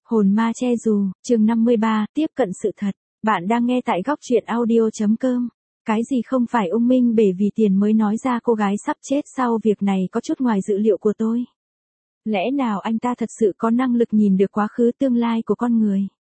Hồn ma che dù, chương 53, tiếp cận sự thật. Bạn đang nghe tại góc truyện audio.com. Cái gì không phải ung minh bể vì tiền mới nói ra cô gái sắp chết sau việc này có chút ngoài dự liệu của tôi. Lẽ nào anh ta thật sự có năng lực nhìn được quá khứ tương lai của con người?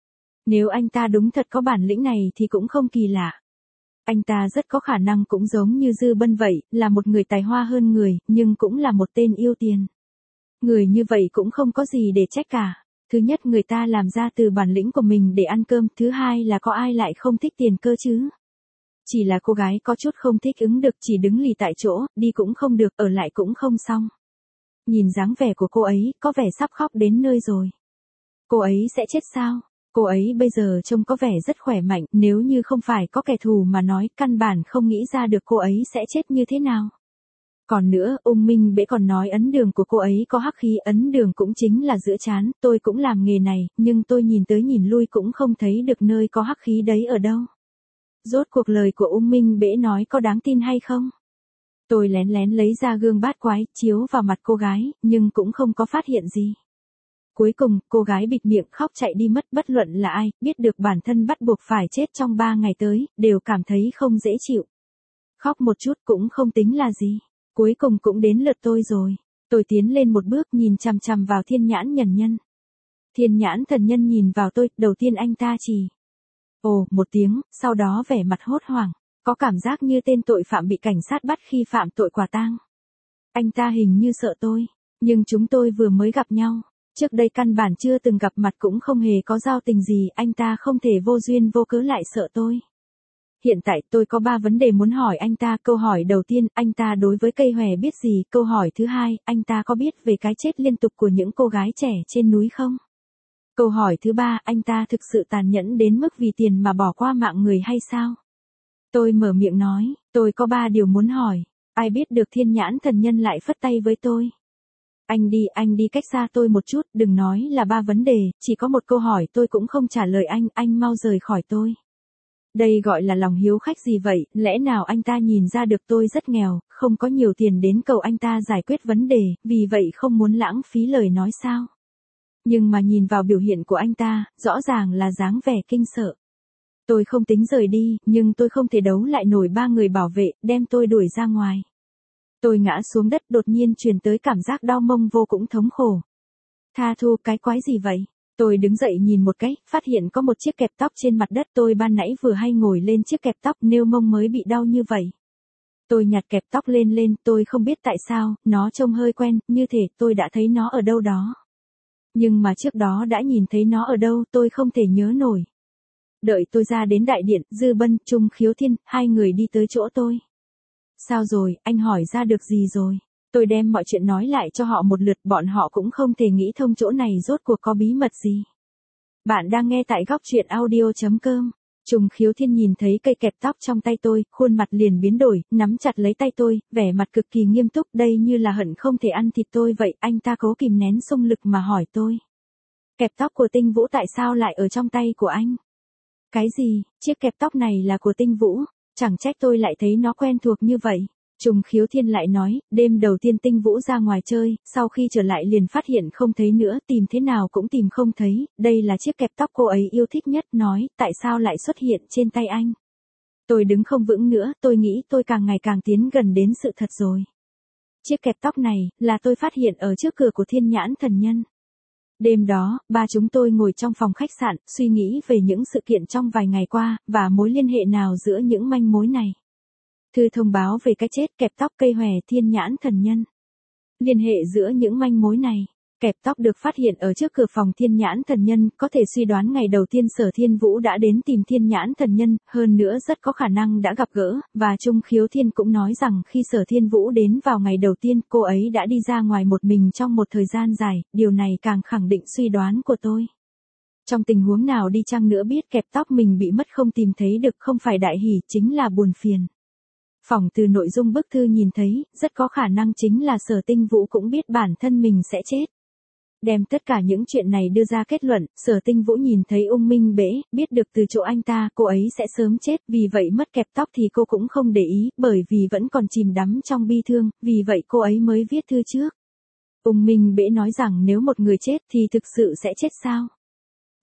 Nếu anh ta đúng thật có bản lĩnh này thì cũng không kỳ lạ. Anh ta rất có khả năng cũng giống như Dư Bân vậy, là một người tài hoa hơn người, nhưng cũng là một tên yêu tiền. Người như vậy cũng không có gì để trách cả. Thứ nhất, người ta làm ra từ bản lĩnh của mình để ăn cơm, thứ hai là có ai lại không thích tiền cơ chứ. Chỉ là cô gái có chút không thích ứng được, chỉ đứng lì tại chỗ, đi cũng không được, ở lại cũng không xong. Nhìn dáng vẻ của cô ấy, có vẻ sắp khóc đến nơi rồi. Cô ấy sẽ chết sao? Cô ấy bây giờ trông có vẻ rất khỏe mạnh, nếu như không phải có kẻ thù mà nói, căn bản không nghĩ ra được cô ấy sẽ chết như thế nào. Còn nữa, ung minh bẽ còn nói ấn đường của cô ấy có hắc khí, ấn đường cũng chính là giữa trán, tôi cũng làm nghề này, nhưng tôi nhìn tới nhìn lui cũng không thấy được nơi có hắc khí đấy ở đâu. Rốt cuộc lời của ung minh bẽ nói có đáng tin hay không? Tôi lén lén lấy ra gương bát quái, chiếu vào mặt cô gái, nhưng cũng không có phát hiện gì. Cuối cùng, cô gái bịt miệng khóc chạy đi mất, bất luận là ai, biết được bản thân bắt buộc phải chết trong 3 ngày tới, đều cảm thấy không dễ chịu. Khóc một chút cũng không tính là gì. Cuối cùng cũng đến lượt tôi rồi. Tôi tiến lên một bước nhìn chằm chằm vào thiên nhãn thần nhân. Thiên nhãn thần nhân nhìn vào tôi, đầu tiên anh ta chỉ ồ một tiếng, sau đó vẻ mặt hốt hoảng, có cảm giác như tên tội phạm bị cảnh sát bắt khi phạm tội quả tang. Anh ta hình như sợ tôi, nhưng chúng tôi vừa mới gặp nhau. Trước đây căn bản chưa từng gặp mặt cũng không hề có giao tình gì, anh ta không thể vô duyên vô cớ lại sợ tôi. Hiện tại tôi có 3 vấn đề muốn hỏi anh ta. Câu hỏi đầu tiên, anh ta đối với cây hòe biết gì? Câu hỏi thứ hai, anh ta có biết về cái chết liên tục của những cô gái trẻ trên núi không? Câu hỏi thứ ba, anh ta thực sự tàn nhẫn đến mức vì tiền mà bỏ qua mạng người hay sao? Tôi mở miệng nói, tôi có 3 điều muốn hỏi. Ai biết được thiên nhãn thần nhân lại phất tay với tôi. Anh đi cách xa tôi một chút, đừng nói là 3 vấn đề, chỉ có một câu hỏi tôi cũng không trả lời anh mau rời khỏi tôi. Đây gọi là lòng hiếu khách gì vậy, lẽ nào anh ta nhìn ra được tôi rất nghèo, không có nhiều tiền đến cầu anh ta giải quyết vấn đề, vì vậy không muốn lãng phí lời nói sao? Nhưng mà nhìn vào biểu hiện của anh ta, rõ ràng là dáng vẻ kinh sợ. Tôi không tính rời đi, nhưng tôi không thể đấu lại nổi 3 người bảo vệ, đem tôi đuổi ra ngoài. Tôi ngã xuống đất, đột nhiên truyền tới cảm giác đau mông vô cùng thống khổ. Tha thu, cái quái gì vậy? Tôi đứng dậy nhìn một cái, phát hiện có một chiếc kẹp tóc trên mặt đất, tôi ban nãy vừa hay ngồi lên chiếc kẹp tóc nêu mông mới bị đau như vậy. Tôi nhặt kẹp tóc lên, tôi không biết tại sao, nó trông hơi quen, như thể tôi đã thấy nó ở đâu đó. Nhưng mà trước đó đã nhìn thấy nó ở đâu, tôi không thể nhớ nổi. Đợi tôi ra đến đại điện, Dư Bân, Trung Khiếu Thiên, 2 người đi tới chỗ tôi. Sao rồi, anh hỏi ra được gì rồi? Tôi đem mọi chuyện nói lại cho họ một lượt, bọn họ cũng không thể nghĩ thông chỗ này rốt cuộc có bí mật gì. Bạn đang nghe tại góc truyện audio.com. Trung Khiếu Thiên nhìn thấy cây kẹp tóc trong tay tôi, khuôn mặt liền biến đổi, nắm chặt lấy tay tôi, vẻ mặt cực kỳ nghiêm túc, đây như là hận không thể ăn thịt tôi vậy. Anh ta cố kìm nén xung lực mà hỏi tôi. Kẹp tóc của Tinh Vũ tại sao lại ở trong tay của anh? Cái gì, chiếc kẹp tóc này là của Tinh Vũ? Chẳng trách tôi lại thấy nó quen thuộc như vậy. Trung Khiếu Thiên lại nói, đêm đầu tiên Tinh Vũ ra ngoài chơi, sau khi trở lại liền phát hiện không thấy nữa, tìm thế nào cũng tìm không thấy, đây là chiếc kẹp tóc cô ấy yêu thích nhất, nói, tại sao lại xuất hiện trên tay anh? Tôi đứng không vững nữa, tôi nghĩ tôi càng ngày càng tiến gần đến sự thật rồi. Chiếc kẹp tóc này, là tôi phát hiện ở trước cửa của thiên nhãn thần nhân. Đêm đó, 3 chúng tôi ngồi trong phòng khách sạn, suy nghĩ về những sự kiện trong vài ngày qua, và mối liên hệ nào giữa những manh mối này. Thư thông báo về cái chết, kẹp tóc, cây hòe, thiên nhãn thần nhân. Liên hệ giữa những manh mối này. Kẹp tóc được phát hiện ở trước cửa phòng thiên nhãn thần nhân, có thể suy đoán ngày đầu tiên Sở Thiên Vũ đã đến tìm thiên nhãn thần nhân, hơn nữa rất có khả năng đã gặp gỡ, và Trung Khiếu Thiên cũng nói rằng khi Sở Thiên Vũ đến vào ngày đầu tiên, cô ấy đã đi ra ngoài một mình trong một thời gian dài, điều này càng khẳng định suy đoán của tôi. Trong tình huống nào đi chăng nữa biết kẹp tóc mình bị mất không tìm thấy được không phải đại hỉ, chính là buồn phiền. Phỏng từ nội dung bức thư nhìn thấy, rất có khả năng chính là Sở Tinh Vũ cũng biết bản thân mình sẽ chết. Đem tất cả những chuyện này đưa ra kết luận, Sở Tinh Vũ nhìn thấy ung minh bẽ, biết được từ chỗ anh ta cô ấy sẽ sớm chết, vì vậy mất kẹp tóc thì cô cũng không để ý, bởi vì vẫn còn chìm đắm trong bi thương, vì vậy cô ấy mới viết thư trước. Ung minh bẽ nói rằng nếu một người chết thì thực sự sẽ chết sao?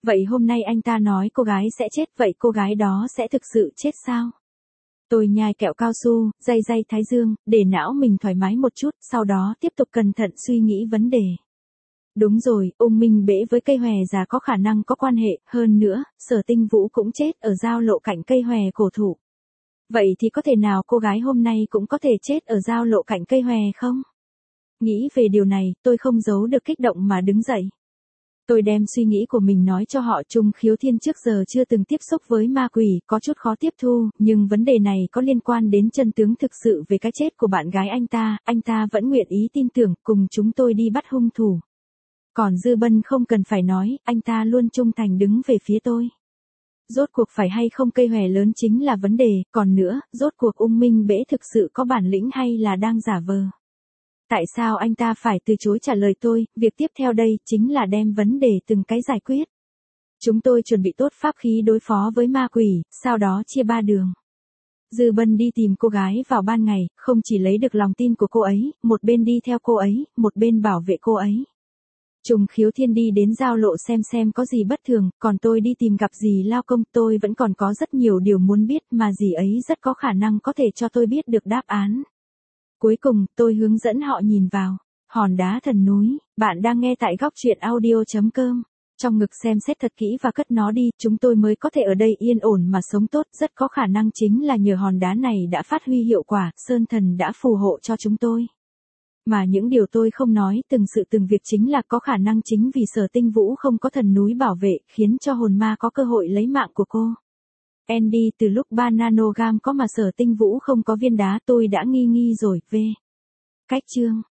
Vậy hôm nay anh ta nói cô gái sẽ chết, vậy cô gái đó sẽ thực sự chết sao? Tôi nhai kẹo cao su, day day thái dương, để não mình thoải mái một chút, sau đó tiếp tục cẩn thận suy nghĩ vấn đề. Đúng rồi, Ung Minh Bễ với cây hòe già có khả năng có quan hệ, hơn nữa, Sở Tinh Vũ cũng chết ở giao lộ cạnh cây hòe cổ thụ. Vậy thì có thể nào cô gái hôm nay cũng có thể chết ở giao lộ cạnh cây hòe không? Nghĩ về điều này, tôi không giấu được kích động mà đứng dậy. Tôi đem suy nghĩ của mình nói cho họ. Trung Khiếu Thiên trước giờ chưa từng tiếp xúc với ma quỷ, có chút khó tiếp thu, nhưng vấn đề này có liên quan đến chân tướng thực sự về cái chết của bạn gái anh ta vẫn nguyện ý tin tưởng, cùng chúng tôi đi bắt hung thủ. Còn Dư Bân không cần phải nói, anh ta luôn trung thành đứng về phía tôi. Rốt cuộc phải hay không cây hòe lớn chính là vấn đề, còn nữa, rốt cuộc Ung Minh Bễ thực sự có bản lĩnh hay là đang giả vờ? Tại sao anh ta phải từ chối trả lời tôi, việc tiếp theo đây chính là đem vấn đề từng cái giải quyết. Chúng tôi chuẩn bị tốt pháp khí đối phó với ma quỷ, sau đó chia ba đường. Dư Bân đi tìm cô gái vào ban ngày, không chỉ lấy được lòng tin của cô ấy, một bên đi theo cô ấy, một bên bảo vệ cô ấy. Trùng Khiếu Thiên đi đến giao lộ xem có gì bất thường, còn tôi đi tìm gặp dì Lao Công. Tôi vẫn còn có rất nhiều điều muốn biết mà dì ấy rất có khả năng có thể cho tôi biết được đáp án. Cuối cùng, tôi hướng dẫn họ nhìn vào hòn đá thần núi. Bạn đang nghe tại góc truyện audio.com. Trong ngực xem xét thật kỹ và cất nó đi, chúng tôi mới có thể ở đây yên ổn mà sống tốt. Rất có khả năng chính là nhờ hòn đá này đã phát huy hiệu quả, Sơn Thần đã phù hộ cho chúng tôi. Mà những điều tôi không nói từng sự từng việc chính là có khả năng chính vì Sở Tinh Vũ không có thần núi bảo vệ, khiến cho hồn ma có cơ hội lấy mạng của cô. Andy, từ lúc 3 nanogam có mà Sở Tinh Vũ không có viên đá, tôi đã nghi rồi. Cách chương